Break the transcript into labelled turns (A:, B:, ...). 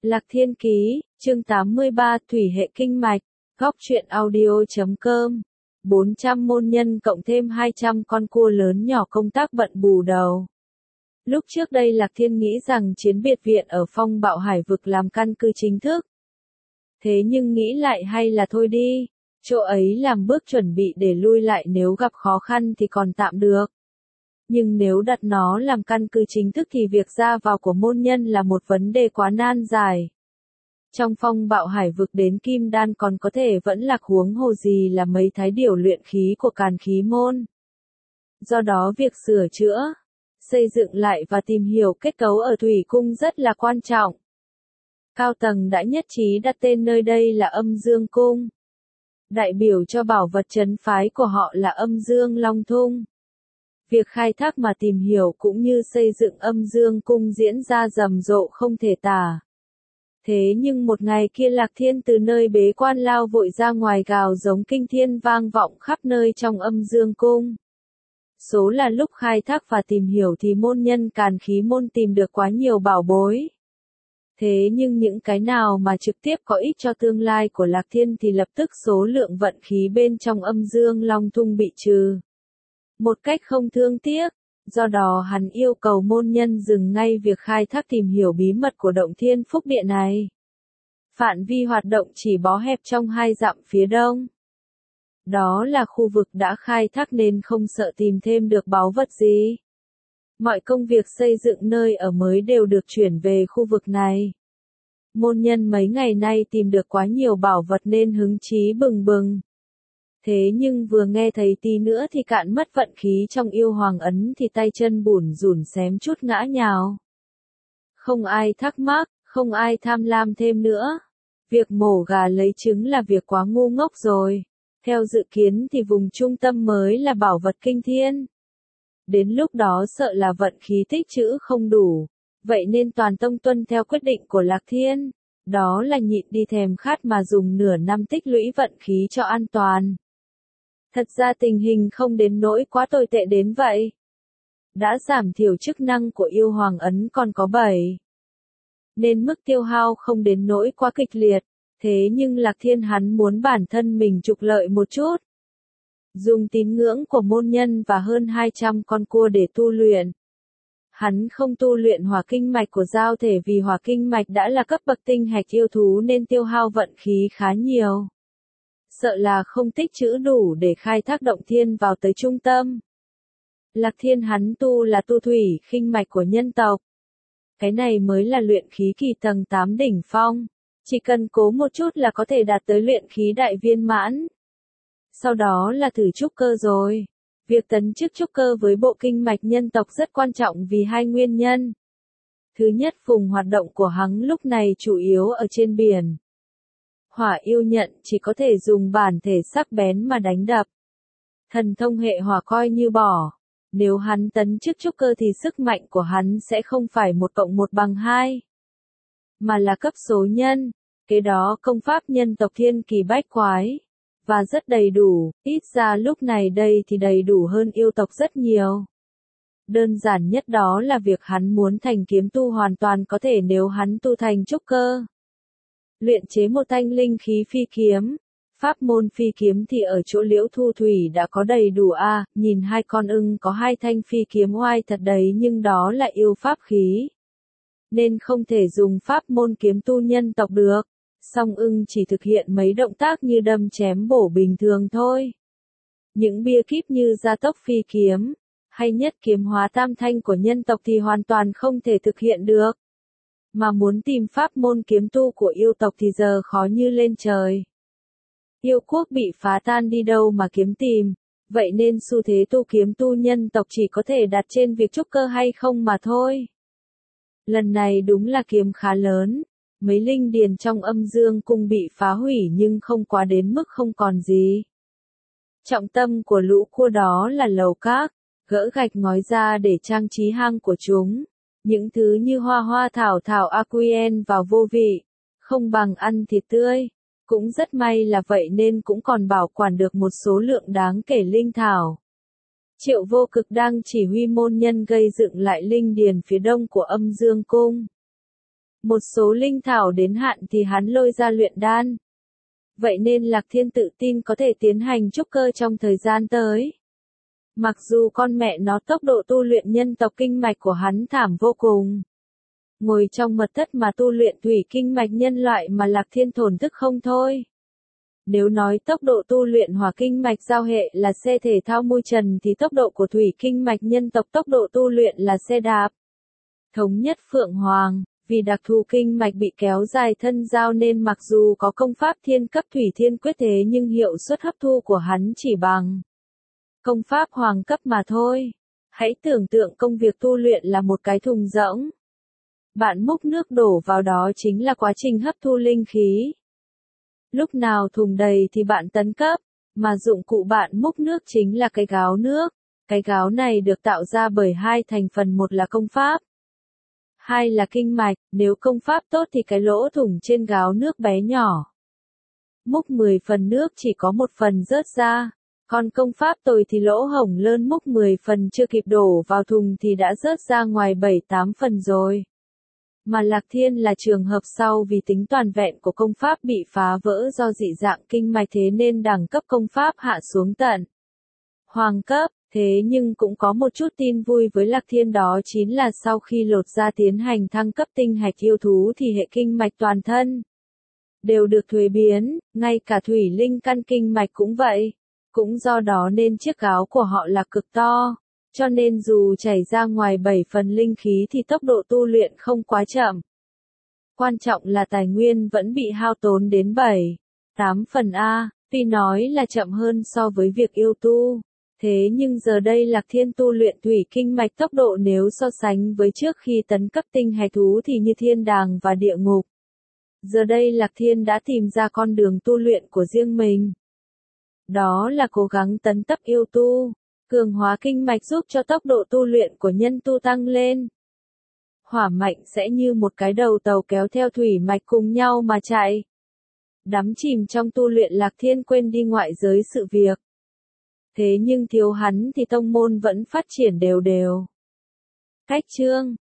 A: Lạc Thiên Ký, chương 83, Thủy hệ kinh mạch, góc truyện audio.com. 400 môn nhân cộng thêm 200 con cua lớn nhỏ công tác bận bù đầu. Lúc trước đây Lạc Thiên nghĩ rằng chiến biệt viện ở Phong Bạo Hải vực làm căn cứ chính thức. Thế nhưng nghĩ lại hay là thôi đi, chỗ ấy làm bước chuẩn bị để lui lại nếu gặp khó khăn thì còn tạm được. Nhưng nếu đặt nó làm căn cứ chính thức thì việc ra vào của môn nhân là một vấn đề quá nan giải. Trong Phong Bạo Hải vực đến Kim Đan còn có thể vẫn lạc, huống hồ gì là mấy thái điểu luyện khí của Càn Khí môn. Do đó việc sửa chữa, xây dựng lại và tìm hiểu kết cấu ở Thủy Cung rất là quan trọng. Cao tầng đã nhất trí đặt tên nơi đây là Âm Dương Cung. Đại biểu cho bảo vật trấn phái của họ là Âm Dương Long Thung. Việc khai thác mà tìm hiểu cũng như xây dựng Âm Dương Cung diễn ra rầm rộ không thể tả. Thế nhưng một ngày kia Lạc Thiên từ nơi bế quan lao vội ra ngoài, gào giống kinh thiên vang vọng khắp nơi trong Âm Dương Cung. Số là lúc khai thác và tìm hiểu thì môn nhân Càn Khí môn tìm được quá nhiều bảo bối. Thế nhưng những cái nào mà trực tiếp có ích cho tương lai của Lạc Thiên thì lập tức số lượng vận khí bên trong Âm Dương Long Thung bị trừ. Một cách không thương tiếc, do đó hắn yêu cầu môn nhân dừng ngay việc khai thác tìm hiểu bí mật của động Thiên Phúc Địa này. Phạm vi hoạt động chỉ bó hẹp trong 2 dặm phía đông. Đó là khu vực đã khai thác nên không sợ tìm thêm được báu vật gì. Mọi công việc xây dựng nơi ở mới đều được chuyển về khu vực này. Môn nhân mấy ngày nay tìm được quá nhiều bảo vật nên hứng chí bừng bừng. Thế nhưng vừa nghe thấy tí nữa thì cạn mất vận khí trong yêu hoàng ấn thì tay chân bủn rủn xém chút ngã nhào. Không ai thắc mắc, không ai tham lam thêm nữa. Việc mổ gà lấy trứng là việc quá ngu ngốc rồi. Theo dự kiến thì vùng trung tâm mới là bảo vật kinh thiên. Đến lúc đó sợ là vận khí tích trữ không đủ. Vậy nên toàn tông tuân theo quyết định của Lạc Thiên. Đó là nhịn đi thèm khát mà dùng nửa năm tích lũy vận khí cho an toàn. Thật ra tình hình không đến nỗi quá tồi tệ đến vậy. Đã giảm thiểu chức năng của yêu hoàng ấn còn có 7. Nên mức tiêu hao không đến nỗi quá kịch liệt. Thế nhưng Lạc Thiên hắn muốn bản thân mình trục lợi một chút. Dùng tín ngưỡng của môn nhân và hơn 200 con cua để tu luyện. Hắn không tu luyện hỏa kinh mạch của giao thể vì hỏa kinh mạch đã là cấp bậc tinh hạch yêu thú nên tiêu hao vận khí khá nhiều. Sợ là không tích trữ đủ để khai thác động thiên vào tới trung tâm. Lạc Thiên hắn tu là tu thủy khinh mạch của nhân tộc. Cái này mới là luyện khí kỳ tầng 8 đỉnh phong. Chỉ cần cố một chút là có thể đạt tới luyện khí đại viên mãn. Sau đó là thử trúc cơ rồi. Việc tấn chức trúc cơ với bộ kinh mạch nhân tộc rất quan trọng vì 2 nguyên nhân. Thứ nhất, vùng hoạt động của hắn lúc này chủ yếu ở trên biển. Hỏa yêu nhận chỉ có thể dùng bản thể sắc bén mà đánh đập. Thần thông hệ hỏa coi như bỏ. Nếu hắn tấn chức trúc cơ thì sức mạnh của hắn sẽ không phải 1+1=2. Mà là cấp số nhân. Kế đó công pháp nhân tộc thiên kỳ bách quái. Và rất đầy đủ, ít ra lúc này đây thì đầy đủ hơn yêu tộc rất nhiều. Đơn giản nhất đó là việc hắn muốn thành kiếm tu hoàn toàn có thể nếu hắn tu thành trúc cơ. Luyện chế một thanh linh khí phi kiếm. Pháp môn phi kiếm thì ở chỗ Liễu Thu Thủy đã có đầy đủ nhìn 2 con ưng có 2 thanh phi kiếm oai thật đấy nhưng đó là yêu pháp khí. Nên không thể dùng pháp môn kiếm tu nhân tộc được. Song ưng chỉ thực hiện mấy động tác như đâm chém bổ bình thường thôi. Những bia kíp như gia tốc phi kiếm, hay nhất kiếm hóa tam thanh của nhân tộc thì hoàn toàn không thể thực hiện được. Mà muốn tìm pháp môn kiếm tu của yêu tộc thì giờ khó như lên trời. Yêu quốc bị phá tan đi đâu mà kiếm tìm, vậy nên xu thế tu kiếm tu nhân tộc chỉ có thể đặt trên việc trúc cơ hay không mà thôi. Lần này đúng là kiếm khá lớn. Mấy linh điền trong Âm Dương Cung bị phá hủy nhưng không quá đến mức không còn gì. Trọng tâm của lũ cua đó là lầu các, gỡ gạch ngói ra để trang trí hang của chúng. Những thứ như hoa hoa thảo thảo aquien vào vô vị, không bằng ăn thịt tươi. Cũng rất may là vậy nên cũng còn bảo quản được một số lượng đáng kể linh thảo. Triệu Vô Cực đang chỉ huy môn nhân gây dựng lại linh điền phía đông của Âm Dương Cung. Một số linh thảo đến hạn thì hắn lôi ra luyện đan. Vậy nên Lạc Thiên tự tin có thể tiến hành trúc cơ trong thời gian tới. Mặc dù con mẹ nó tốc độ tu luyện nhân tộc kinh mạch của hắn thảm vô cùng. Ngồi trong mật thất mà tu luyện thủy kinh mạch nhân loại mà Lạc Thiên thổn thức không thôi. Nếu nói tốc độ tu luyện hỏa kinh mạch giao hệ là xe thể thao mui trần thì tốc độ của thủy kinh mạch nhân tộc tốc độ tu luyện là xe đạp. Thống nhất Phượng Hoàng, vì đặc thù kinh mạch bị kéo dài thân giao nên mặc dù có công pháp thiên cấp thủy thiên quyết thế nhưng hiệu suất hấp thu của hắn chỉ bằng công pháp hoàng cấp mà thôi. Hãy tưởng tượng công việc tu luyện là một cái thùng rỗng. Bạn múc nước đổ vào đó chính là quá trình hấp thu linh khí. Lúc nào thùng đầy thì bạn tấn cấp, mà dụng cụ bạn múc nước chính là cái gáo nước. Cái gáo này được tạo ra bởi hai thành phần, một là công pháp, hai là kinh mạch. Nếu công pháp tốt thì cái lỗ thủng trên gáo nước bé nhỏ. Múc 10 phần nước chỉ có một phần rớt ra. Còn công pháp tồi thì lỗ hổng lớn, múc 10 phần chưa kịp đổ vào thùng thì đã rớt ra ngoài 7-8 phần rồi. Mà Lạc Thiên là trường hợp sau, vì tính toàn vẹn của công pháp bị phá vỡ do dị dạng kinh mạch thế nên đẳng cấp công pháp hạ xuống tận hoàng cấp. Thế nhưng cũng có một chút tin vui với Lạc Thiên, đó chính là sau khi lột ra tiến hành thăng cấp tinh hạch yêu thú thì hệ kinh mạch toàn thân đều được thuế biến, ngay cả thủy linh căn kinh mạch cũng vậy. Cũng do đó nên chiếc gáo của họ là cực to, cho nên dù chảy ra ngoài 7 phần linh khí thì tốc độ tu luyện không quá chậm. Quan trọng là tài nguyên vẫn bị hao tốn đến 7-8 phần A, tuy nói là chậm hơn so với việc yêu tu. Thế nhưng giờ đây Lạc Thiên tu luyện thủy kinh mạch tốc độ nếu so sánh với trước khi tấn cấp tinh hạch thú thì như thiên đàng và địa ngục. Giờ đây Lạc Thiên đã tìm ra con đường tu luyện của riêng mình. Đó là cố gắng tấn cấp yêu tu, cường hóa kinh mạch giúp cho tốc độ tu luyện của nhân tu tăng lên. Hỏa mạch sẽ như một cái đầu tàu kéo theo thủy mạch cùng nhau mà chạy. Đắm chìm trong tu luyện, Lạc Thiên quên đi ngoại giới sự việc. Thế nhưng thiếu hắn thì tông môn vẫn phát triển đều đều. Cách chương